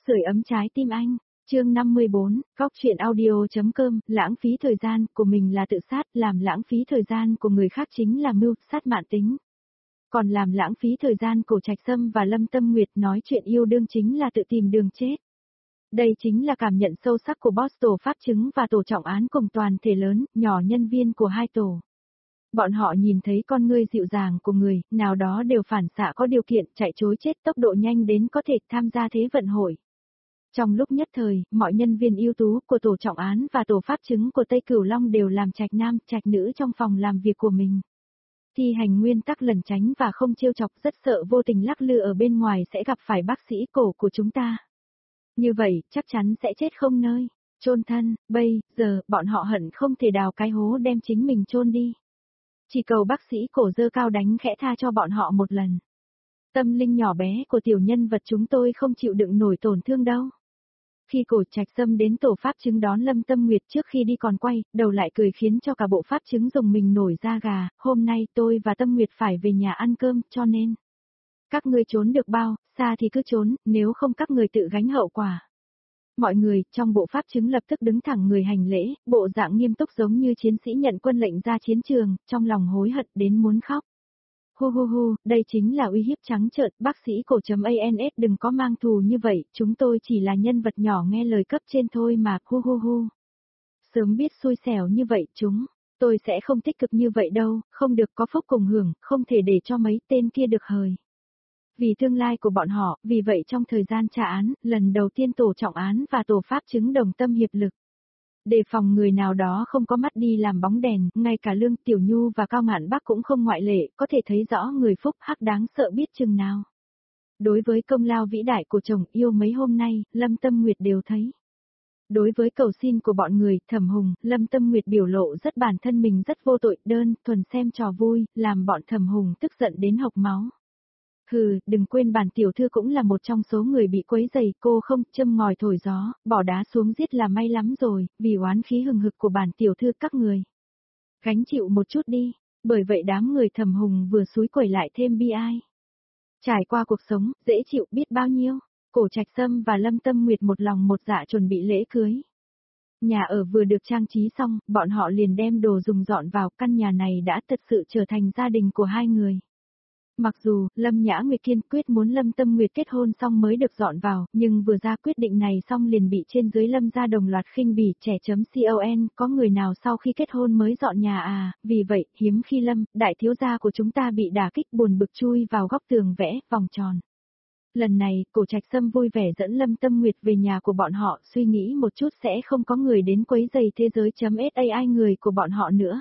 Sưởi ấm trái tim anh, chương 54, Góc truyện audio.com, lãng phí thời gian của mình là tự sát, làm lãng phí thời gian của người khác chính là mưu sát mạn tính. Còn làm lãng phí thời gian Cổ Trạch Sâm và Lâm Tâm Nguyệt nói chuyện yêu đương chính là tự tìm đường chết. Đây chính là cảm nhận sâu sắc của boss tổ pháp chứng và tổ trọng án cùng toàn thể lớn, nhỏ nhân viên của hai tổ. Bọn họ nhìn thấy con ngươi dịu dàng của người, nào đó đều phản xạ có điều kiện chạy trối chết tốc độ nhanh đến có thể tham gia thế vận hội. Trong lúc nhất thời, mọi nhân viên ưu tú của tổ trọng án và tổ pháp chứng của Tây Cửu Long đều làm trạch nam, trạch nữ trong phòng làm việc của mình. Thi hành nguyên tắc lẩn tránh và không trêu chọc, rất sợ vô tình lắc lư ở bên ngoài sẽ gặp phải bác sĩ cổ của chúng ta. Như vậy, chắc chắn sẽ chết không nơi chôn thân, bây giờ, bọn họ hận không thể đào cái hố đem chính mình chôn đi. Chỉ cầu bác sĩ cổ dơ cao đánh khẽ tha cho bọn họ một lần. Tâm linh nhỏ bé của tiểu nhân vật chúng tôi không chịu đựng nổi tổn thương đâu. Khi Cổ Trạch Sâm đến tổ pháp chứng đón Lâm Tâm Nguyệt trước khi đi còn quay, đầu lại cười khiến cho cả bộ pháp chứng dùng mình nổi da gà, hôm nay tôi và Tâm Nguyệt phải về nhà ăn cơm, cho nên. Các ngươi trốn được bao, xa thì cứ trốn, nếu không các người tự gánh hậu quả. Mọi người, trong bộ pháp chứng lập tức đứng thẳng người hành lễ, bộ dạng nghiêm túc giống như chiến sĩ nhận quân lệnh ra chiến trường, trong lòng hối hận đến muốn khóc. Hu, đây chính là uy hiếp trắng trợn, bác sĩ Cổ.ans đừng có mang thù như vậy, chúng tôi chỉ là nhân vật nhỏ nghe lời cấp trên thôi mà, hu. Sớm biết xui xẻo như vậy tôi sẽ không tích cực như vậy đâu, không được có phúc cùng hưởng, không thể để cho mấy tên kia được hời. Vì tương lai của bọn họ, vì vậy trong thời gian trả án, lần đầu tiên tổ trọng án và tổ pháp chứng đồng tâm hiệp lực. Đề phòng người nào đó không có mắt đi làm bóng đèn, ngay cả Lương Tiểu Nhu và Cao Ngạn Bắc cũng không ngoại lệ, có thể thấy rõ người phúc hắc đáng sợ biết chừng nào. Đối với công lao vĩ đại của chồng yêu mấy hôm nay, Lâm Tâm Nguyệt đều thấy. Đối với cầu xin của bọn người, Thẩm Hùng, Lâm Tâm Nguyệt biểu lộ rất bản thân mình rất vô tội, đơn thuần xem trò vui, làm bọn Thẩm Hùng tức giận đến hộc máu. Hừ, đừng quên bản tiểu thư cũng là một trong số người bị quấy rầy, cô không châm ngòi thổi gió, bỏ đá xuống giết là may lắm rồi, vì oán khí hừng hực của bản tiểu thư các người. Gánh chịu một chút đi, bởi vậy đám người Thẩm Hùng vừa xúi quẩy lại thêm bi ai. Trải qua cuộc sống, dễ chịu biết bao nhiêu, Cổ Trạch Sâm và Lâm Tâm Nguyệt một lòng một dạ chuẩn bị lễ cưới. Nhà ở vừa được trang trí xong, bọn họ liền đem đồ dùng dọn vào, căn nhà này đã thật sự trở thành gia đình của hai người. Mặc dù, Lâm Nhã Nguyệt kiên quyết muốn Lâm Tâm Nguyệt kết hôn xong mới được dọn vào, nhưng vừa ra quyết định này xong liền bị trên dưới Lâm gia đồng loạt khinh bỉ trẻ.con, có người nào sau khi kết hôn mới dọn nhà à, vì vậy, hiếm khi Lâm, đại thiếu gia của chúng ta bị đả kích buồn bực chui vào góc tường vẽ, vòng tròn. Lần này, Cổ Trạch Sâm vui vẻ dẫn Lâm Tâm Nguyệt về nhà của bọn họ, suy nghĩ một chút sẽ không có người đến quấy rầy thế giới.sai người của bọn họ nữa.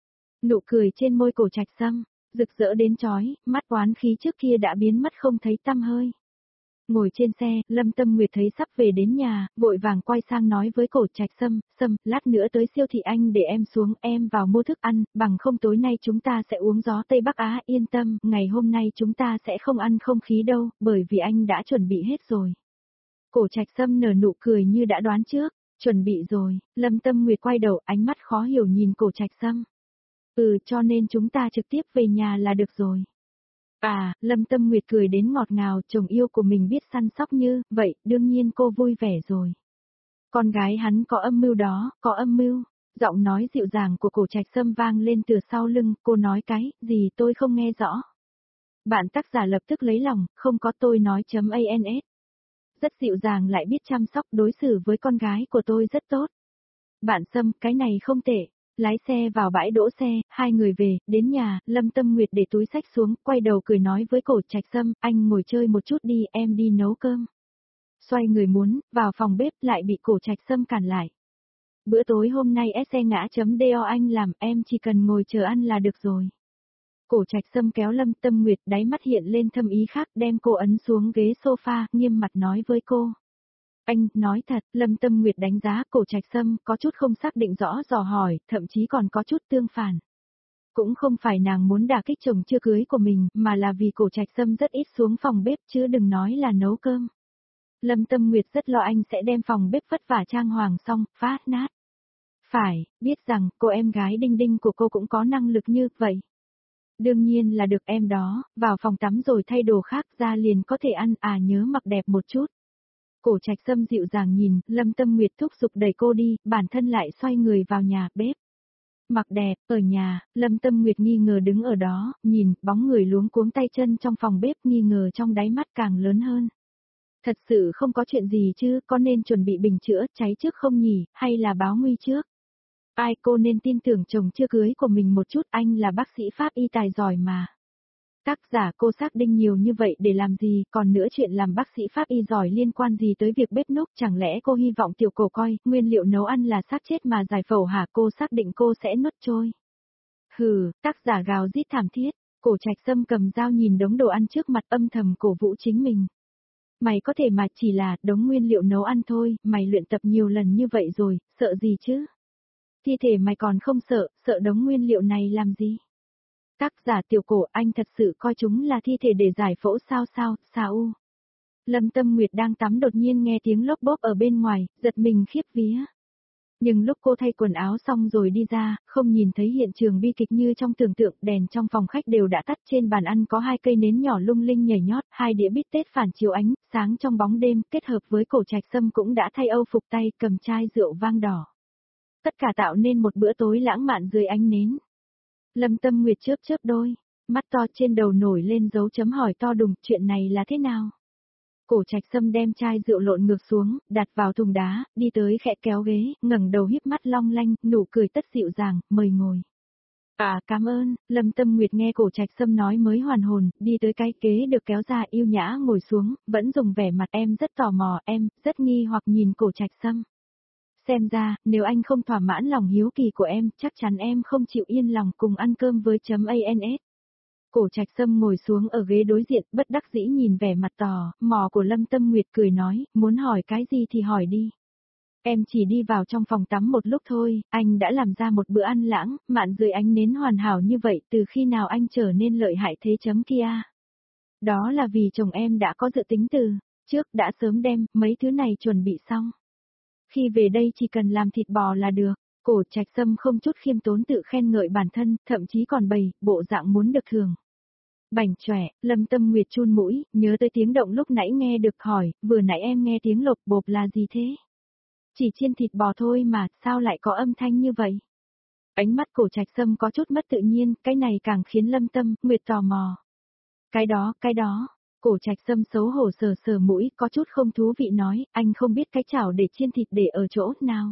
Nụ cười trên môi Cổ Trạch Sâm rực rỡ đến chói, mắt oán khí trước kia đã biến mất không thấy tăm hơi. Ngồi trên xe, Lâm Tâm Nguyệt thấy sắp về đến nhà, vội vàng quay sang nói với Cổ Trạch Sâm, lát nữa tới siêu thị anh để em xuống, em vào mua thức ăn, bằng không tối nay chúng ta sẽ uống gió Tây Bắc Á, yên tâm, ngày hôm nay chúng ta sẽ không ăn không khí đâu, bởi vì anh đã chuẩn bị hết rồi. Cổ Trạch Sâm nở nụ cười như đã đoán trước, chuẩn bị rồi, Lâm Tâm Nguyệt quay đầu, ánh mắt khó hiểu nhìn Cổ Trạch Sâm. Cho nên chúng ta trực tiếp về nhà là được rồi. À, Lâm Tâm Nguyệt cười đến ngọt ngào, chồng yêu của mình biết săn sóc như vậy, đương nhiên cô vui vẻ rồi. Con gái hắn có âm mưu đó, có âm mưu. Giọng nói dịu dàng của Cổ Trạch Sâm vang lên từ sau lưng, cô nói cái gì tôi không nghe rõ. Bạn tác giả lập tức lấy lòng, không có tôi nói.ans. Rất dịu dàng lại biết chăm sóc đối xử với con gái của tôi rất tốt. Bạn Sâm, cái này không tệ. Lái xe vào bãi đỗ xe, hai người về, đến nhà, Lâm Tâm Nguyệt để túi xách xuống, quay đầu cười nói với Cổ Trạch Sâm, anh ngồi chơi một chút đi, em đi nấu cơm. Xoay người muốn, vào phòng bếp lại bị Cổ Trạch Sâm cản lại. Bữa tối hôm nay se ngã.do anh làm, em chỉ cần ngồi chờ ăn là được rồi. Cổ Trạch Sâm kéo Lâm Tâm Nguyệt, đáy mắt hiện lên thâm ý khác, đem cô ấn xuống ghế sofa, nghiêm mặt nói với cô. Anh, nói thật, Lâm Tâm Nguyệt đánh giá Cổ Trạch Sâm, có chút không xác định rõ dò hỏi, thậm chí còn có chút tương phản. Cũng không phải nàng muốn đả kích chồng chưa cưới của mình, mà là vì Cổ Trạch Sâm rất ít xuống phòng bếp chứ đừng nói là nấu cơm. Lâm Tâm Nguyệt rất lo anh sẽ đem phòng bếp vất vả trang hoàng xong, phá nát. Phải, biết rằng, cô em gái Đinh Đinh của cô cũng có năng lực như vậy. Đương nhiên là được em đó, vào phòng tắm rồi thay đồ khác ra liền có thể ăn, nhớ mặc đẹp một chút. Cổ Trạch Sâm dịu dàng nhìn, Lâm Tâm Nguyệt thúc giục đẩy cô đi, bản thân lại xoay người vào nhà bếp. Mặc đẹp, ở nhà, Lâm Tâm Nguyệt nghi ngờ đứng ở đó, nhìn, bóng người luống cuống tay chân trong phòng bếp nghi ngờ trong đáy mắt càng lớn hơn. Thật sự không có chuyện gì chứ, có nên chuẩn bị bình chữa cháy trước không nhỉ, hay là báo nguy trước? Ai cô nên tin tưởng chồng chưa cưới của mình một chút, anh là bác sĩ pháp y tài giỏi mà. Tác giả cô xác định nhiều như vậy để làm gì, còn nữa chuyện làm bác sĩ pháp y giỏi liên quan gì tới việc bếp núc, chẳng lẽ cô hy vọng tiểu cổ coi, nguyên liệu nấu ăn là xác chết mà giải phẫu hả, cô xác định cô sẽ nuốt trôi. Hừ, tác giả gào rít thảm thiết, Cổ Trạch Sâm cầm dao nhìn đống đồ ăn trước mặt âm thầm cổ vũ chính mình. Mày có thể mà chỉ là đống nguyên liệu nấu ăn thôi, mày luyện tập nhiều lần như vậy rồi, sợ gì chứ? Thi thể mày còn không sợ, sợ đống nguyên liệu này làm gì? Tác giả tiểu cổ, anh thật sự coi chúng là thi thể để giải phẫu sao u. Lâm Tâm Nguyệt đang tắm đột nhiên nghe tiếng lốp bốp ở bên ngoài, giật mình khiếp vía. Nhưng lúc cô thay quần áo xong rồi đi ra, không nhìn thấy hiện trường bi kịch như trong tưởng tượng, đèn trong phòng khách đều đã tắt, trên bàn ăn có 2 cây nến nhỏ lung linh nhảy nhót, 2 đĩa bít tết phản chiếu ánh, sáng trong bóng đêm, kết hợp với Cổ Trạch Sâm cũng đã thay âu phục tay, cầm chai rượu vang đỏ. Tất cả tạo nên một bữa tối lãng mạn dưới ánh nến. Lâm Tâm Nguyệt chớp chớp đôi, mắt to trên đầu nổi lên dấu chấm hỏi to đùng, chuyện này là thế nào? Cổ Trạch Sâm đem chai rượu lộn ngược xuống, đặt vào thùng đá, đi tới khẽ kéo ghế, ngẩng đầu híp mắt long lanh, nụ cười tất dịu dàng, mời ngồi. À cảm ơn, Lâm Tâm Nguyệt nghe Cổ Trạch Sâm nói mới hoàn hồn, đi tới cái ghế được kéo ra yêu nhã ngồi xuống, vẫn dùng vẻ mặt em rất tò mò, em, rất nghi hoặc nhìn Cổ Trạch Sâm. Xem ra, nếu anh không thỏa mãn lòng hiếu kỳ của em, chắc chắn em không chịu yên lòng cùng ăn cơm với .ans. Cổ Trạch Sâm ngồi xuống ở ghế đối diện, bất đắc dĩ nhìn vẻ mặt tò mò của Lâm Tâm Nguyệt cười nói, muốn hỏi cái gì thì hỏi đi. Em chỉ đi vào trong phòng tắm một lúc thôi, anh đã làm ra một bữa ăn lãng, mạn dưới ánh nến hoàn hảo như vậy, từ khi nào anh trở nên lợi hại thế kia? Đó là vì chồng em đã có dự tính từ trước, đã sớm đem mấy thứ này chuẩn bị xong. Khi về đây chỉ cần làm thịt bò là được. Cổ Trạch Sâm không chút khiêm tốn tự khen ngợi bản thân, thậm chí còn bày, bộ dạng muốn được thưởng. Bảnh chỏe, Lâm Tâm Nguyệt chun mũi, nhớ tới tiếng động lúc nãy nghe được hỏi, vừa nãy em nghe tiếng lộp bộp là gì thế? Chỉ chiên thịt bò thôi mà, sao lại có âm thanh như vậy? Ánh mắt Cổ Trạch Sâm có chút mất tự nhiên, cái này càng khiến Lâm Tâm Nguyệt tò mò. Cái đó. Cổ Trạch Sâm xấu hổ sờ sờ mũi, có chút không thú vị nói, anh không biết cái chảo để chiên thịt để ở chỗ nào.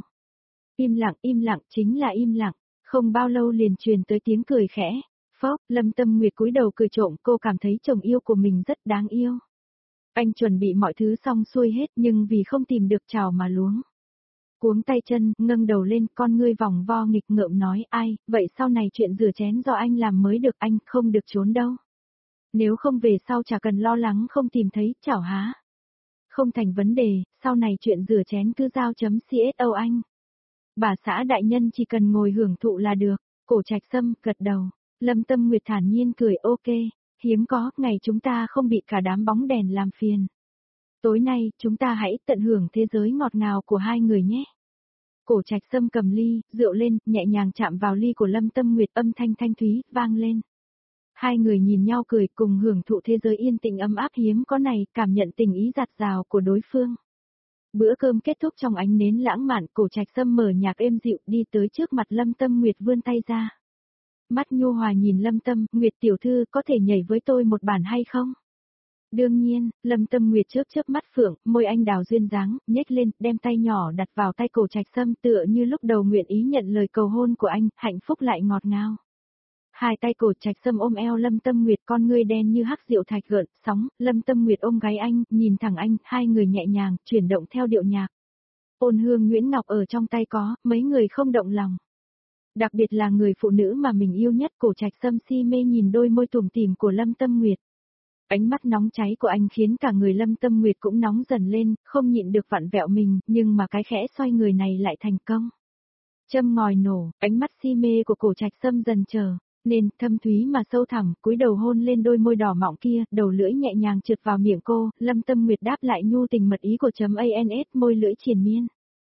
Im lặng, chính là im lặng, không bao lâu liền truyền tới tiếng cười khẽ. Phốc, Lâm Tâm Nguyệt cúi đầu cười trộm, cô cảm thấy chồng yêu của mình rất đáng yêu. Anh chuẩn bị mọi thứ xong xuôi hết nhưng vì không tìm được chảo mà luống. Cuống tay chân, ngâng đầu lên, con ngươi vòng vo nghịch ngợm nói, ai, vậy sau này chuyện rửa chén do anh làm mới được, anh không được trốn đâu. Nếu không về sau chả cần lo lắng không tìm thấy, chảo há. Không thành vấn đề, sau này chuyện rửa chén cứ giao .cso anh. Bà xã đại nhân chỉ cần ngồi hưởng thụ là được. Cổ Trạch Sâm gật đầu. Lâm Tâm Nguyệt thản nhiên cười, ok, hiếm có, ngày chúng ta không bị cả đám bóng đèn làm phiền. Tối nay, chúng ta hãy tận hưởng thế giới ngọt ngào của hai người nhé. Cổ Trạch Sâm cầm ly, rượu lên, nhẹ nhàng chạm vào ly của Lâm Tâm Nguyệt, âm thanh thanh thúy, vang lên. Hai người nhìn nhau cười, cùng hưởng thụ thế giới yên tĩnh ấm áp hiếm có này, cảm nhận tình ý dạt dào của đối phương. Bữa cơm kết thúc trong ánh nến lãng mạn, Cổ Trạch Sâm mở nhạc êm dịu đi tới trước mặt Lâm Tâm Nguyệt vươn tay ra. Mắt nhu hòa nhìn Lâm Tâm, Nguyệt tiểu thư có thể nhảy với tôi một bản hay không? Đương nhiên, Lâm Tâm Nguyệt chớp chớp mắt phượng, môi anh đào duyên dáng, nhếch lên, đem tay nhỏ đặt vào tay Cổ Trạch Sâm tựa như lúc đầu nguyện ý nhận lời cầu hôn của anh, hạnh phúc lại ngọt ngào. Hai tay Cổ Trạch Sâm ôm eo Lâm Tâm Nguyệt, con ngươi đen như hắc diệu thạch gợn sóng, Lâm Tâm Nguyệt ôm gáy anh, nhìn thẳng anh, hai người nhẹ nhàng, chuyển động theo điệu nhạc. Ôn hương Nguyễn Ngọc ở trong tay có, mấy người không động lòng. Đặc biệt là người phụ nữ mà mình yêu nhất, Cổ Trạch Sâm si mê nhìn đôi môi tủm tỉm của Lâm Tâm Nguyệt. Ánh mắt nóng cháy của anh khiến cả người Lâm Tâm Nguyệt cũng nóng dần lên, không nhịn được vặn vẹo mình, nhưng mà cái khẽ xoay người này lại thành công. Châm ngòi nổ, ánh mắt si mê của Cổ Trạch Sâm dần trở nên thâm thúy mà sâu thẳm, cúi đầu hôn lên đôi môi đỏ mọng kia, đầu lưỡi nhẹ nhàng trượt vào miệng cô, Lâm Tâm Nguyệt đáp lại nhu tình mật ý của .ans, môi lưỡi triền miên.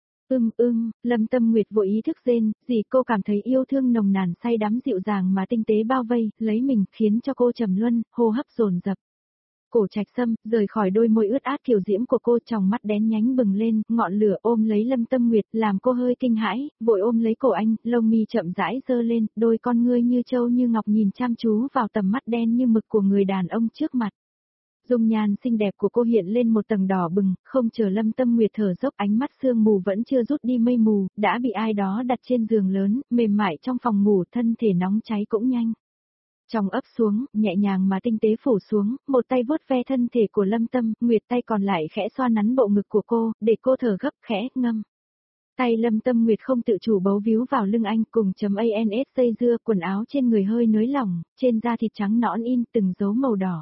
Lâm Tâm Nguyệt vội ý thức rên, gì cô cảm thấy yêu thương nồng nàn say đắm dịu dàng mà tinh tế bao vây, lấy mình, khiến cho cô trầm luân, hô hấp dồn dập. Cổ Trạch Sâm rời khỏi đôi môi ướt át kiều diễm của cô, tròng mắt đen nhánh bừng lên, ngọn lửa ôm lấy Lâm Tâm Nguyệt, làm cô hơi kinh hãi, vội ôm lấy cổ anh, lông mi chậm rãi giơ lên, đôi con ngươi như châu như ngọc nhìn chăm chú vào tầm mắt đen như mực của người đàn ông trước mặt. Dung nhan xinh đẹp của cô hiện lên một tầng đỏ bừng, không chờ Lâm Tâm Nguyệt thở dốc, ánh mắt sương mù vẫn chưa rút đi mây mù, đã bị ai đó đặt trên giường lớn, mềm mại trong phòng ngủ, thân thể nóng cháy cũng nhanh. Trong ấp xuống, nhẹ nhàng mà tinh tế phủ xuống, một tay vuốt ve thân thể của Lâm Tâm Nguyệt, tay còn lại khẽ xoa nắn bộ ngực của cô, để cô thở gấp khẽ ngâm. Tay Lâm Tâm Nguyệt không tự chủ bấu víu vào lưng anh, cùng .ans dây dưa, quần áo trên người hơi nới lỏng, trên da thịt trắng nõn in từng dấu màu đỏ.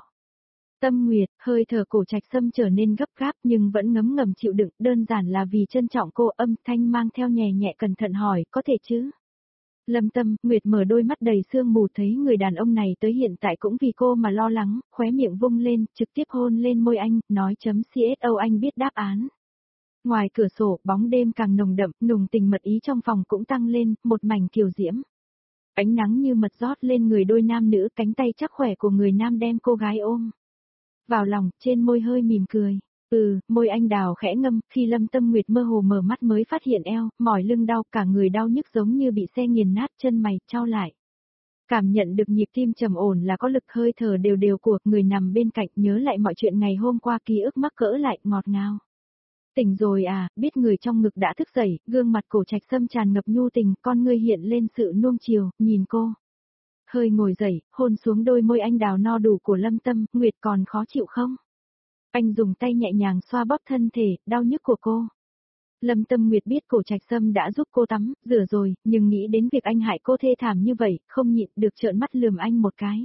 Tâm Nguyệt, hơi thở Cổ Trạch Sâm trở nên gấp gáp nhưng vẫn ngấm ngầm chịu đựng, đơn giản là vì trân trọng cô, âm thanh mang theo nhẹ nhẹ cẩn thận hỏi, có thể chứ? Lâm Tâm Nguyệt mở đôi mắt đầy sương mù, thấy người đàn ông này tới hiện tại cũng vì cô mà lo lắng, khóe miệng vung lên, trực tiếp hôn lên môi anh, nói CSO anh biết đáp án. Ngoài cửa sổ, bóng đêm càng nồng đậm, nùng tình mật ý trong phòng cũng tăng lên, một mảnh kiều diễm. Ánh nắng như mật rót lên người đôi nam nữ, cánh tay chắc khỏe của người nam đem cô gái ôm vào lòng, trên môi hơi mỉm cười. Môi anh đào khẽ ngâm, khi Lâm Tâm Nguyệt mơ hồ mở mắt mới phát hiện eo, mỏi lưng đau, cả người đau nhức giống như bị xe nghiền nát, chân mày chau lại. Cảm nhận được nhịp tim trầm ổn là có lực, hơi thở đều đều của người nằm bên cạnh, nhớ lại mọi chuyện ngày hôm qua, ký ức mắc cỡ lại, ngọt ngào. Tỉnh rồi à, biết người trong ngực đã thức dậy, gương mặt Cổ Trạch Sâm tràn ngập nhu tình, con ngươi hiện lên sự nuông chiều, nhìn cô. Hơi ngồi dậy, hôn xuống đôi môi anh đào no đủ của Lâm Tâm Nguyệt, còn khó chịu không? Anh dùng tay nhẹ nhàng xoa bóp thân thể, đau nhức của cô. Lâm Tâm Nguyệt biết Cổ Trạch Sâm đã giúp cô tắm, rửa rồi, nhưng nghĩ đến việc anh hại cô thê thảm như vậy, không nhịn được trợn mắt lườm anh một cái.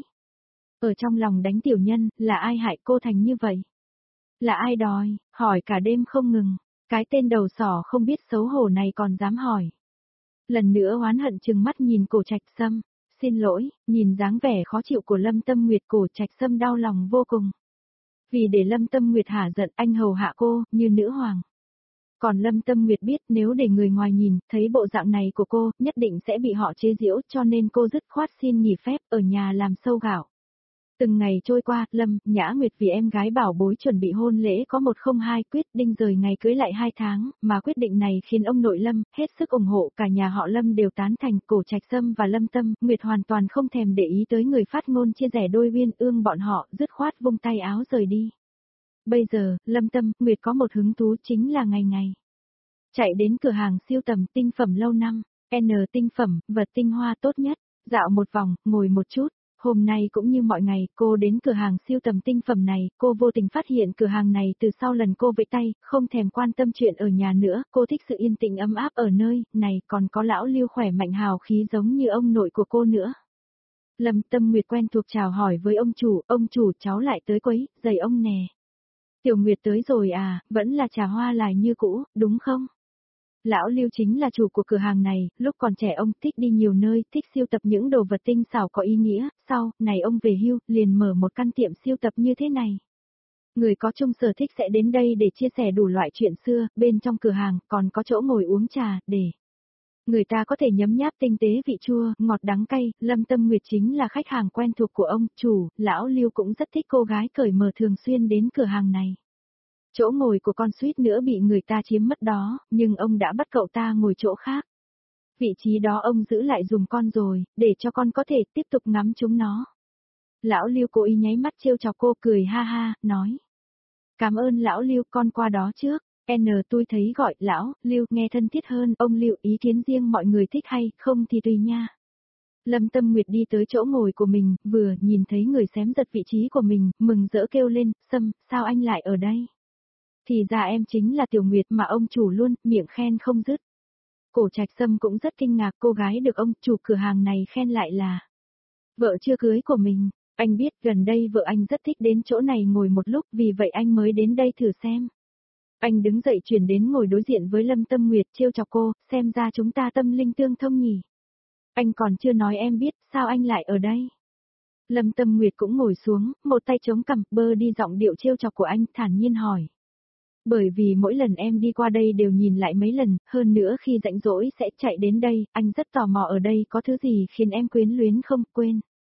Ở trong lòng đánh tiểu nhân, là ai hại cô thành như vậy? Là ai đòi, hỏi cả đêm không ngừng, cái tên đầu sỏ không biết xấu hổ này còn dám hỏi. Lần nữa oán hận trừng mắt nhìn Cổ Trạch Sâm, xin lỗi, nhìn dáng vẻ khó chịu của Lâm Tâm Nguyệt, Cổ Trạch Sâm đau lòng vô cùng. Vì để Lâm Tâm Nguyệt hả giận, anh hầu hạ cô, như nữ hoàng. Còn Lâm Tâm Nguyệt biết nếu để người ngoài nhìn, thấy bộ dạng này của cô, nhất định sẽ bị họ chế giễu, cho nên cô dứt khoát xin nghỉ phép, ở nhà làm sâu gạo. Từng ngày trôi qua, Lâm, Nhã Nguyệt vì em gái bảo bối chuẩn bị hôn lễ có 102, quyết định rời ngày cưới lại 2 tháng, mà quyết định này khiến ông nội Lâm hết sức ủng hộ, cả nhà họ Lâm đều tán thành. Cổ Trạch Sâm và Lâm Tâm Nguyệt hoàn toàn không thèm để ý tới người phát ngôn chia rẽ đôi uyên ương bọn họ, dứt khoát vung tay áo rời đi. Bây giờ, Lâm Tâm Nguyệt có một hứng thú, chính là ngày ngày chạy đến cửa hàng siêu tầm tinh phẩm lâu năm, tinh phẩm, vật tinh hoa tốt nhất, dạo một vòng, ngồi một chút. Hôm nay cũng như mọi ngày, cô đến cửa hàng siêu tầm tinh phẩm này, cô vô tình phát hiện cửa hàng này từ sau lần cô vẫy tay, không thèm quan tâm chuyện ở nhà nữa, cô thích sự yên tĩnh ấm áp ở nơi này, còn có lão Lưu khỏe mạnh hào khí giống như ông nội của cô nữa. Lâm Tâm Nguyệt quen thuộc chào hỏi với ông chủ cháu lại tới quấy, giày ông nè. Tiểu Nguyệt tới rồi à, vẫn là trà hoa lại như cũ, đúng không? Lão Lưu chính là chủ của cửa hàng này, lúc còn trẻ ông thích đi nhiều nơi, thích siêu tập những đồ vật tinh xảo có ý nghĩa, sau này ông về hưu, liền mở một căn tiệm siêu tập như thế này. Người có chung sở thích sẽ đến đây để chia sẻ đủ loại chuyện xưa, bên trong cửa hàng còn có chỗ ngồi uống trà, để người ta có thể nhấm nháp tinh tế vị chua, ngọt đắng cay. Lâm Tâm Nguyệt chính là khách hàng quen thuộc của ông chủ, lão Lưu cũng rất thích cô gái cởi mở thường xuyên đến cửa hàng này. Chỗ ngồi của con suýt nữa bị người ta chiếm mất đó, nhưng ông đã bắt cậu ta ngồi chỗ khác. Vị trí đó ông giữ lại dùng con rồi, để cho con có thể tiếp tục ngắm chúng nó. Lão Lưu cố ý nháy mắt trêu chọc cô, cười ha ha, nói. Cảm ơn lão Lưu, con qua đó trước. Tôi thấy gọi lão Lưu nghe thân thiết hơn, ông Lưu, ý kiến riêng mọi người thích hay không thì tùy nha. Lâm Tâm Nguyệt đi tới chỗ ngồi của mình, vừa nhìn thấy người xém giật vị trí của mình, mừng rỡ kêu lên, Sâm, sao anh lại ở đây? Thì ra em chính là Tiểu Nguyệt mà ông chủ luôn, miệng khen không dứt. Cổ Trạch Sâm cũng rất kinh ngạc, cô gái được ông chủ cửa hàng này khen lại là vợ chưa cưới của mình. Anh biết gần đây vợ anh rất thích đến chỗ này ngồi một lúc, vì vậy anh mới đến đây thử xem. Anh đứng dậy chuyển đến ngồi đối diện với Lâm Tâm Nguyệt, trêu chọc cô, xem ra chúng ta tâm linh tương thông nhỉ. Anh còn chưa nói em biết, sao anh lại ở đây? Lâm Tâm Nguyệt cũng ngồi xuống, một tay chống cằm, bơ đi giọng điệu trêu chọc của anh, thản nhiên hỏi. Bởi vì mỗi lần em đi qua đây đều nhìn lại mấy lần, hơn nữa khi rảnh rỗi sẽ chạy đến đây, anh rất tò mò ở đây có thứ gì khiến em quyến luyến không, quên.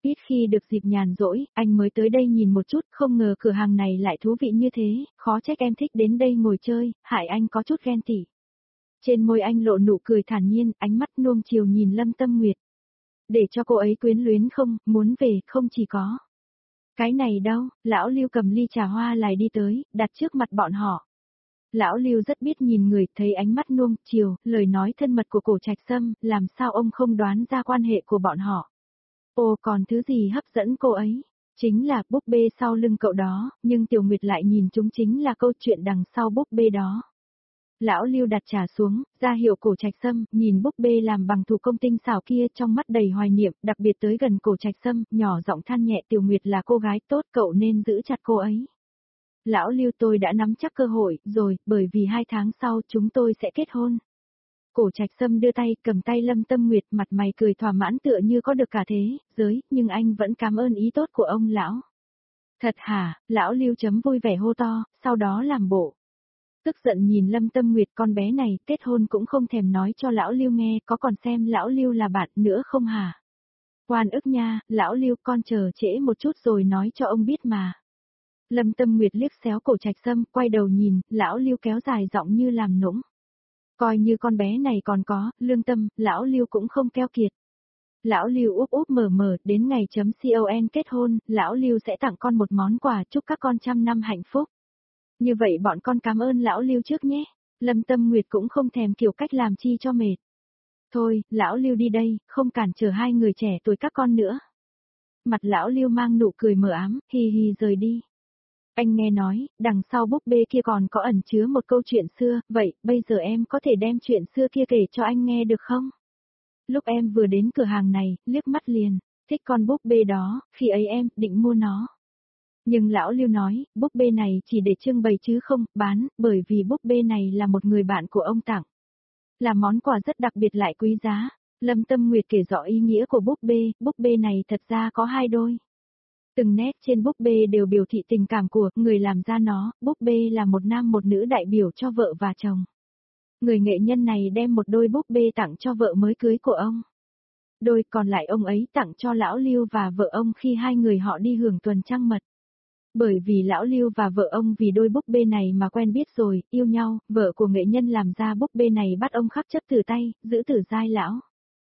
Ít khi được dịp nhàn rỗi, anh mới tới đây nhìn một chút, không ngờ cửa hàng này lại thú vị như thế, khó trách em thích đến đây ngồi chơi, hại anh có chút ghen tị. Trên môi anh lộ nụ cười thản nhiên, ánh mắt nuông chiều nhìn Lâm Tâm Nguyệt. Để cho cô ấy quyến luyến không, muốn về, không chỉ có. Cái này đâu, lão Lưu cầm ly trà hoa lại đi tới, đặt trước mặt bọn họ. Lão Lưu rất biết nhìn người, thấy ánh mắt nuông chiều, lời nói thân mật của Cổ Trạch Sâm, làm sao ông không đoán ra quan hệ của bọn họ. Ồ, còn thứ gì hấp dẫn cô ấy? Chính là búp bê sau lưng cậu đó, nhưng Tiểu Nguyệt lại nhìn chúng chính là câu chuyện đằng sau búp bê đó. Lão Lưu đặt trà xuống, ra hiệu Cổ Trạch Sâm, nhìn búp bê làm bằng thủ công tinh xảo kia trong mắt đầy hoài niệm, đặc biệt tới gần Cổ Trạch Sâm, nhỏ giọng than nhẹ, Tiểu Nguyệt là cô gái tốt, cậu nên giữ chặt cô ấy. Lão Lưu, tôi đã nắm chắc cơ hội rồi, bởi vì 2 tháng sau chúng tôi sẽ kết hôn. Cổ Trạch Sâm đưa tay cầm tay Lâm Tâm Nguyệt, mặt mày cười thỏa mãn tựa như có được cả thế giới, nhưng anh vẫn cảm ơn ý tốt của ông lão. Thật hả? Lão Lưu chấm vui vẻ hô to, sau đó làm bộ. Tức giận nhìn Lâm Tâm Nguyệt, con bé này, kết hôn cũng không thèm nói cho lão Lưu nghe, có còn xem lão Lưu là bạn nữa không hả? Oan ức nha, lão Lưu, con chờ trễ một chút rồi nói cho ông biết mà. Lâm Tâm Nguyệt liếc xéo Cổ Trạch Sâm, quay đầu nhìn, lão Lưu kéo dài giọng như làm nũng. Coi như con bé này còn có lương tâm, lão Lưu cũng không keo kiệt. Lão Lưu úp úp mở mở, đến ngày chấm con kết hôn, lão Lưu sẽ tặng con một món quà chúc các con 100 năm hạnh phúc. Như vậy bọn con cảm ơn lão Lưu trước nhé. Lâm Tâm Nguyệt cũng không thèm kiểu cách làm chi cho mệt. Thôi, lão Lưu đi đây, không cản trở hai người trẻ tuổi các con nữa. Mặt lão Lưu mang nụ cười mờ ám, hì hì rời đi. Anh nghe nói, đằng sau búp bê kia còn có ẩn chứa một câu chuyện xưa, vậy, bây giờ em có thể đem chuyện xưa kia kể cho anh nghe được không? Lúc em vừa đến cửa hàng này, liếc mắt liền, thích con búp bê đó, khi ấy em định mua nó. Nhưng lão Lưu nói, búp bê này chỉ để trưng bày chứ không bán, bởi vì búp bê này là một người bạn của ông tặng. Là món quà rất đặc biệt lại quý giá. Lâm Tâm Nguyệt kể rõ ý nghĩa của búp bê này thật ra có 2 đôi. Từng nét trên búp bê đều biểu thị tình cảm của người làm ra nó, búp bê là một nam một nữ đại biểu cho vợ và chồng. Người nghệ nhân này đem một đôi búp bê tặng cho vợ mới cưới của ông. Đôi còn lại ông ấy tặng cho lão Lưu và vợ ông khi hai người họ đi hưởng tuần trăng mật. Bởi vì lão Lưu và vợ ông vì đôi búp bê này mà quen biết rồi, yêu nhau, vợ của nghệ nhân làm ra búp bê này bắt ông khắc chấp từ tay, giữ từ giai lão.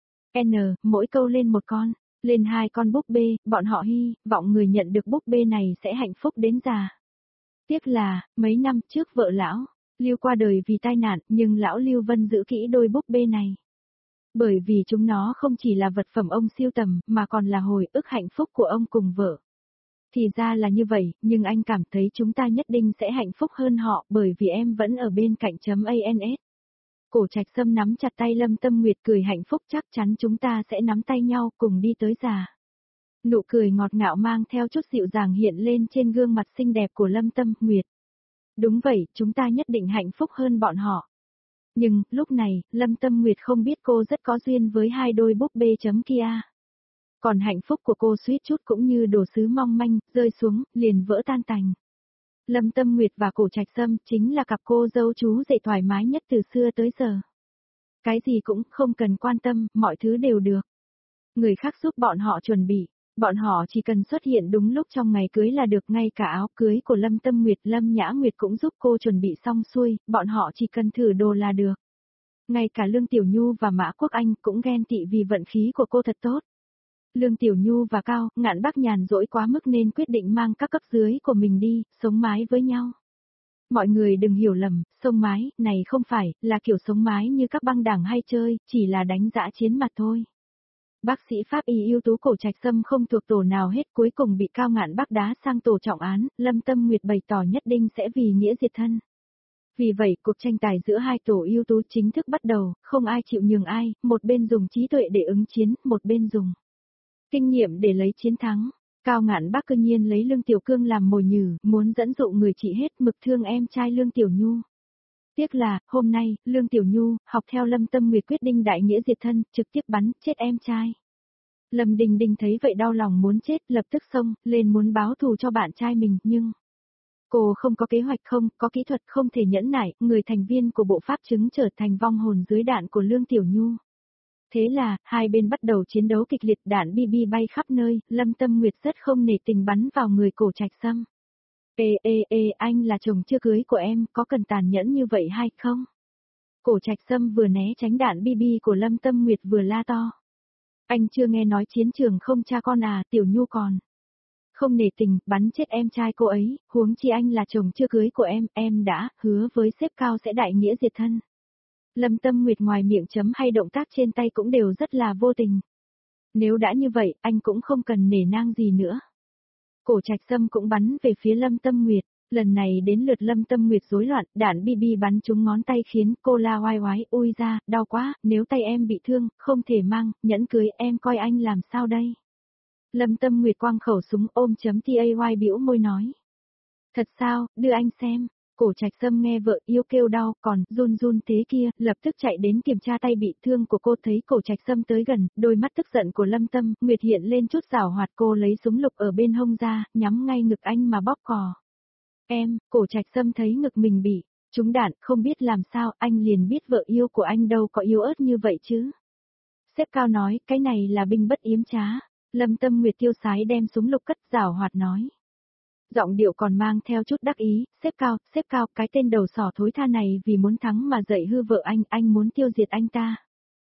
Mỗi câu lên một con, lên 2 con búp bê, bọn họ hy vọng người nhận được búp bê này sẽ hạnh phúc đến già. Tiếc là, mấy năm trước vợ lão Lưu qua đời vì tai nạn, nhưng lão Lưu vẫn giữ kỹ đôi búp bê này. Bởi vì chúng nó không chỉ là vật phẩm ông sưu tầm, mà còn là hồi ức hạnh phúc của ông cùng vợ. Thì ra là như vậy, nhưng anh cảm thấy chúng ta nhất định sẽ hạnh phúc hơn họ, bởi vì em vẫn ở bên cạnh .ans. Cổ Trạch Sâm nắm chặt tay Lâm Tâm Nguyệt, cười hạnh phúc, chắc chắn chúng ta sẽ nắm tay nhau cùng đi tới già. Nụ cười ngọt ngào mang theo chút dịu dàng hiện lên trên gương mặt xinh đẹp của Lâm Tâm Nguyệt. Đúng vậy, chúng ta nhất định hạnh phúc hơn bọn họ. Nhưng, lúc này, Lâm Tâm Nguyệt không biết cô rất có duyên với 2 đôi búp bê kia. Còn hạnh phúc của cô suýt chút cũng như đồ sứ mong manh, rơi xuống, liền vỡ tan tành. Lâm Tâm Nguyệt và Cổ Trạch Sâm chính là cặp cô dâu chú rể thoải mái nhất từ xưa tới giờ. Cái gì cũng không cần quan tâm, mọi thứ đều được. Người khác giúp bọn họ chuẩn bị, bọn họ chỉ cần xuất hiện đúng lúc trong ngày cưới là được, ngay cả áo cưới của Lâm Tâm Nguyệt, Lâm Nhã Nguyệt cũng giúp cô chuẩn bị xong xuôi, bọn họ chỉ cần thử đồ là được. Ngay cả Lương Tiểu Nhu và Mã Quốc Anh cũng ghen tị vì vận khí của cô thật tốt. Lương Tiểu Nhu và Cao Ngạn Bắc nhàn rỗi quá mức nên quyết định mang các cấp dưới của mình đi, sống mái với nhau. Mọi người đừng hiểu lầm, sống mái, này không phải là kiểu sống mái như các băng đảng hay chơi, chỉ là đánh dã chiến mặt thôi. Bác sĩ pháp y ưu tú Cổ Trạch Sâm không thuộc tổ nào hết, cuối cùng bị Cao Ngạn Bắc đá sang tổ trọng án, Lâm Tâm Nguyệt bày tỏ nhất định sẽ vì nghĩa diệt thân. Vì vậy, cuộc tranh tài giữa 2 tổ ưu tú chính thức bắt đầu, không ai chịu nhường ai, một bên dùng trí tuệ để ứng chiến, một bên dùng kinh nghiệm để lấy chiến thắng. Cao Ngạn Bắc cơ nhiên lấy Lương Tiểu Cương làm mồi nhử, muốn dẫn dụ người chị hết mực thương em trai Lương Tiểu Nhu. Tiếc là, hôm nay, Lương Tiểu Nhu, học theo Lâm Tâm Nguyệt quyết định đại nghĩa diệt thân, trực tiếp bắn chết em trai. Lâm Đình Đình thấy vậy đau lòng muốn chết, lập tức xông lên muốn báo thù cho bạn trai mình, nhưng cô không có kế hoạch, không có kỹ thuật, không thể nhẫn nại, người thành viên của bộ pháp chứng trở thành vong hồn dưới đạn của Lương Tiểu Nhu. Thế là, hai bên bắt đầu chiến đấu kịch liệt, đạn BB bay khắp nơi, Lâm Tâm Nguyệt rất không nể tình bắn vào người Cổ Trạch Sâm. Ê, anh là chồng chưa cưới của em, có cần tàn nhẫn như vậy hay không? Cổ Trạch Sâm vừa né tránh đạn BB của Lâm Tâm Nguyệt vừa la to. Anh chưa nghe nói chiến trường không cha con à, Tiểu Nhu còn. Không nể tình, bắn chết em trai cô ấy, huống chi anh là chồng chưa cưới của em đã hứa với sếp Cao sẽ đại nghĩa diệt thân. Lâm Tâm Nguyệt ngoài miệng chấm hay động tác trên tay cũng đều rất là vô tình. Nếu đã như vậy, anh cũng không cần nể nang gì nữa. Cổ Trạch Sâm cũng bắn về phía Lâm Tâm Nguyệt, lần này đến lượt Lâm Tâm Nguyệt rối loạn, đạn BB bắn trúng ngón tay khiến cô la oai oái, ui ra, đau quá, nếu tay em bị thương, không thể mang, nhẫn cưới em coi anh làm sao đây. Lâm Tâm Nguyệt quăng khẩu súng ôm chấm tay bĩu môi nói. Thật sao, đưa anh xem. Cổ Trạch Sâm nghe vợ yêu kêu đau, còn run thế kia, lập tức chạy đến kiểm tra tay bị thương của cô. Thấy Cổ Trạch Sâm tới gần, đôi mắt tức giận của Lâm Tâm Nguyệt hiện lên chút giảo hoạt. Cô lấy súng lục ở bên hông ra, nhắm ngay ngực anh mà bóp cò. Cổ Trạch Sâm thấy ngực mình bị trúng đạn, không biết làm sao, anh liền biết vợ yêu của anh đâu có yếu ớt như vậy chứ. Sếp Cao nói, cái này là binh bất yếm trá. Lâm Tâm Nguyệt tiêu sái đem súng lục cất, giảo hoạt nói. Giọng điệu còn mang theo chút đắc ý, sếp Cao, cái tên đầu sỏ thối tha này vì muốn thắng mà dạy hư vợ anh muốn tiêu diệt anh ta.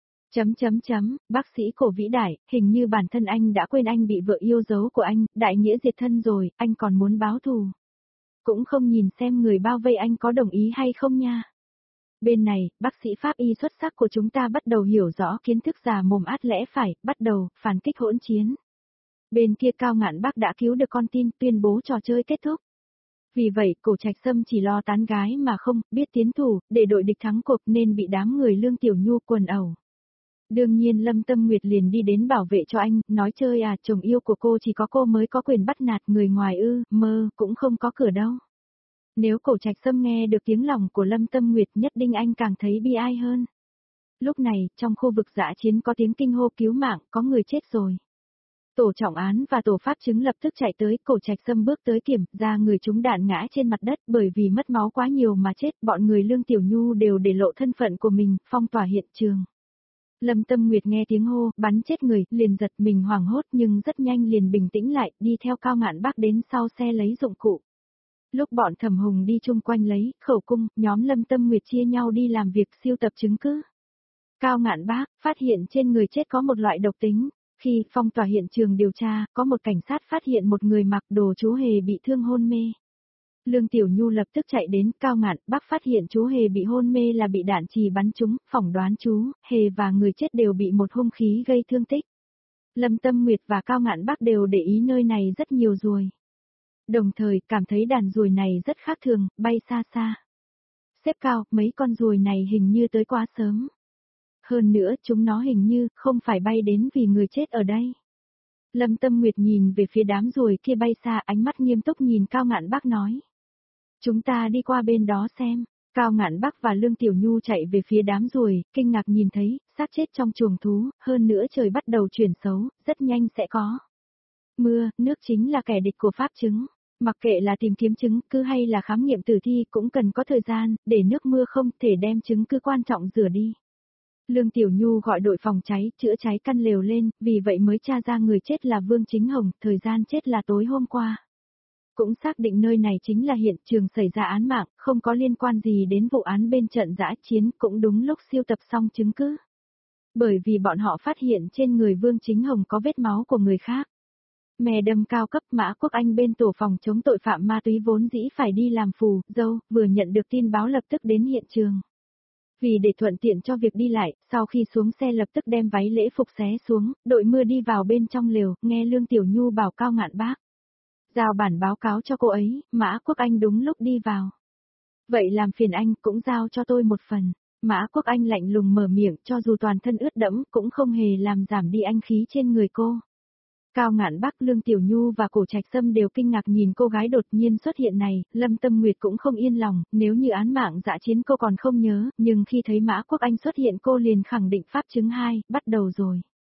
Bác sĩ Cổ vĩ đại, hình như bản thân anh đã quên anh bị vợ yêu dấu của anh, đại nghĩa diệt thân rồi, anh còn muốn báo thù. Cũng không nhìn xem người bao vây anh có đồng ý hay không nha. Bên này, bác sĩ pháp y xuất sắc của chúng ta bắt đầu hiểu rõ kiến thức già mồm át lẽ phải, bắt đầu phản kích hỗn chiến. Bên kia Cao Ngạn Bác đã cứu được con tin, tuyên bố trò chơi kết thúc. Vì vậy, Cổ Trạch Sâm chỉ lo tán gái mà không biết tiến thủ, để đội địch thắng cuộc nên bị đám người Lương Tiểu Nhu quần ẩu. Đương nhiên Lâm Tâm Nguyệt liền đi đến bảo vệ cho anh, nói chơi à, chồng yêu của cô chỉ có cô mới có quyền bắt nạt người ngoài mơ, cũng không có cửa đâu. Nếu Cổ Trạch Sâm nghe được tiếng lòng của Lâm Tâm Nguyệt nhất định anh càng thấy bi ai hơn. Lúc này, trong khu vực dã chiến có tiếng kinh hô cứu mạng, có người chết rồi. Tổ trọng án và tổ pháp chứng lập tức chạy tới, Cổ Trạch Sâm bước tới kiểm ra người trúng đạn ngã trên mặt đất bởi vì mất máu quá nhiều mà chết, bọn người Lương Tiểu Nhu đều để lộ thân phận của mình, phong tỏa hiện trường. Lâm Tâm Nguyệt nghe tiếng hô, bắn chết người, liền giật mình hoảng hốt nhưng rất nhanh liền bình tĩnh lại, đi theo Cao Ngạn Bác đến sau xe lấy dụng cụ. Lúc bọn Thẩm Hùng đi chung quanh lấy khẩu cung, nhóm Lâm Tâm Nguyệt chia nhau đi làm việc siêu tập chứng cứ. Cao Ngạn Bác phát hiện trên người chết có một loại độc tính. Khi phong tỏa hiện trường điều tra, có một cảnh sát phát hiện một người mặc đồ chú Hề bị thương hôn mê. Lương Tiểu Nhu lập tức chạy đến, Cao Ngạn Bác phát hiện chú Hề bị hôn mê là bị đạn chì bắn trúng, phỏng đoán chú Hề và người chết đều bị một hung khí gây thương tích. Lâm Tâm Nguyệt và Cao Ngạn Bác đều để ý nơi này rất nhiều ruồi. Đồng thời cảm thấy đàn ruồi này rất khác thường, bay xa xa. Sếp Cao, mấy con ruồi này hình như tới quá sớm. Hơn nữa chúng nó hình như không phải bay đến vì người chết ở đây. Lâm Tâm Nguyệt nhìn về phía đám ruồi kia bay xa, ánh mắt nghiêm túc nhìn Cao Ngạn Bác nói. Chúng ta đi qua bên đó xem. Cao Ngạn Bác và Lương Tiểu Nhu chạy về phía đám ruồi, kinh ngạc nhìn thấy, xác chết trong chuồng thú, hơn nữa trời bắt đầu chuyển xấu, rất nhanh sẽ có. Mưa, nước chính là kẻ địch của pháp chứng. Mặc kệ là tìm kiếm chứng cứ hay là khám nghiệm tử thi cũng cần có thời gian, để nước mưa không thể đem chứng cứ quan trọng rửa đi. Lương Tiểu Nhu gọi đội phòng cháy, chữa cháy căn lều lên, vì vậy mới tra ra người chết là Vương Chính Hồng, thời gian chết là tối hôm qua. Cũng xác định nơi này chính là hiện trường xảy ra án mạng, không có liên quan gì đến vụ án bên trận dã chiến, cũng đúng lúc siêu tập xong chứng cứ. Bởi vì bọn họ phát hiện trên người Vương Chính Hồng có vết máu của người khác. Mè đâm cao cấp Mã Quốc Anh bên tổ phòng chống tội phạm ma túy vốn dĩ phải đi làm phù, dâu, vừa nhận được tin báo lập tức đến hiện trường. Vì để thuận tiện cho việc đi lại, sau khi xuống xe lập tức đem váy lễ phục xé xuống, đội mưa đi vào bên trong lều, nghe Lương Tiểu Nhu bảo Cao Ngạn Bác. Giao bản báo cáo cho cô ấy, Mã Quốc Anh đúng lúc đi vào. Vậy làm phiền anh cũng giao cho tôi một phần. Mã Quốc Anh lạnh lùng mở miệng, cho dù toàn thân ướt đẫm cũng không hề làm giảm đi anh khí trên người cô. Cao Ngạn Bác, Lương Tiểu Nhu và Cổ Trạch Sâm đều kinh ngạc nhìn cô gái đột nhiên xuất hiện này, Lâm Tâm Nguyệt cũng không yên lòng, nếu như án mạng dã chiến cô còn không nhớ, nhưng khi thấy Mã Quốc Anh xuất hiện cô liền khẳng định pháp chứng 2, bắt đầu rồi.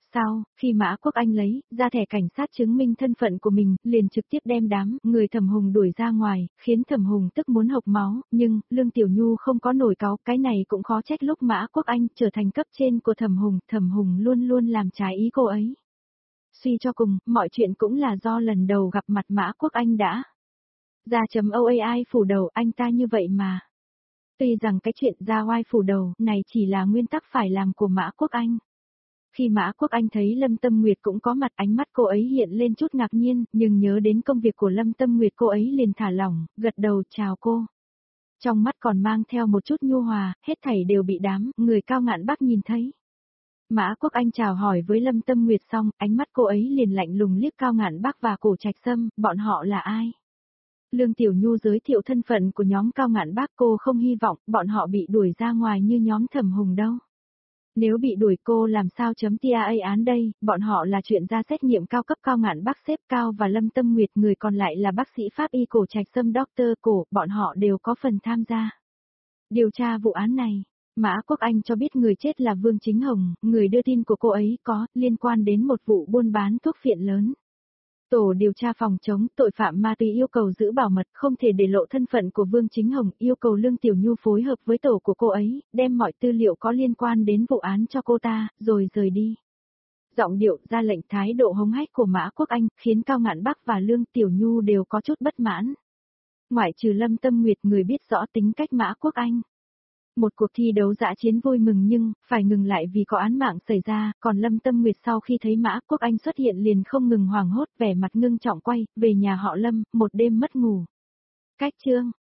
Sau, khi Mã Quốc Anh lấy ra thẻ cảnh sát chứng minh thân phận của mình, liền trực tiếp đem đám người Thẩm Hùng đuổi ra ngoài, khiến Thẩm Hùng tức muốn hộc máu, nhưng Lương Tiểu Nhu không có nổi cáu, cái này cũng khó trách lúc Mã Quốc Anh trở thành cấp trên của Thẩm Hùng luôn luôn làm trái ý cô ấy. Suy cho cùng, mọi chuyện cũng là do lần đầu gặp mặt Mã Quốc Anh đã ra chấm OAI phủ đầu anh ta như vậy mà. Tuy rằng cái chuyện ra oai phủ đầu này chỉ là nguyên tắc phải làm của Mã Quốc Anh. Khi Mã Quốc Anh thấy Lâm Tâm Nguyệt cũng có mặt, ánh mắt cô ấy hiện lên chút ngạc nhiên, nhưng nhớ đến công việc của Lâm Tâm Nguyệt cô ấy liền thả lỏng, gật đầu chào cô. Trong mắt còn mang theo một chút nhu hòa, hết thảy đều bị đám người Cao Ngạn Bắc nhìn thấy. Mã Quốc Anh chào hỏi với Lâm Tâm Nguyệt xong, ánh mắt cô ấy liền lạnh lùng liếc Cao Ngạn Bắc và Cổ Trạch Sâm, bọn họ là ai? Lương Tiểu Nhu giới thiệu thân phận của nhóm Cao Ngạn Bắc, cô không hy vọng bọn họ bị đuổi ra ngoài như nhóm Thẩm Hùng đâu. Nếu bị đuổi cô làm sao chấm TIA án đây, bọn họ là chuyện ra xét nghiệm cao cấp. Cao Ngạn Bắc xếp cao và Lâm Tâm Nguyệt, người còn lại là bác sĩ pháp y Cổ Trạch Sâm Dr. Cổ, bọn họ đều có phần tham gia điều tra vụ án này. Mã Quốc Anh cho biết người chết là Vương Chính Hồng, người đưa tin của cô ấy có liên quan đến một vụ buôn bán thuốc phiện lớn. Tổ điều tra phòng chống tội phạm ma túy yêu cầu giữ bảo mật, không thể để lộ thân phận của Vương Chính Hồng, yêu cầu Lương Tiểu Nhu phối hợp với tổ của cô ấy, đem mọi tư liệu có liên quan đến vụ án cho cô ta, rồi rời đi. Giọng điệu, ra lệnh, thái độ hống hách của Mã Quốc Anh, khiến Cao Ngạn Bắc và Lương Tiểu Nhu đều có chút bất mãn. Ngoại trừ Lâm Tâm Nguyệt, người biết rõ tính cách Mã Quốc Anh. Một cuộc thi đấu dã chiến vui mừng nhưng, phải ngừng lại vì có án mạng xảy ra, còn Lâm Tâm Nguyệt sau khi thấy Mã Quốc Anh xuất hiện liền không ngừng hoảng hốt, vẻ mặt ngưng trọng quay về nhà họ Lâm, một đêm mất ngủ. Cách chương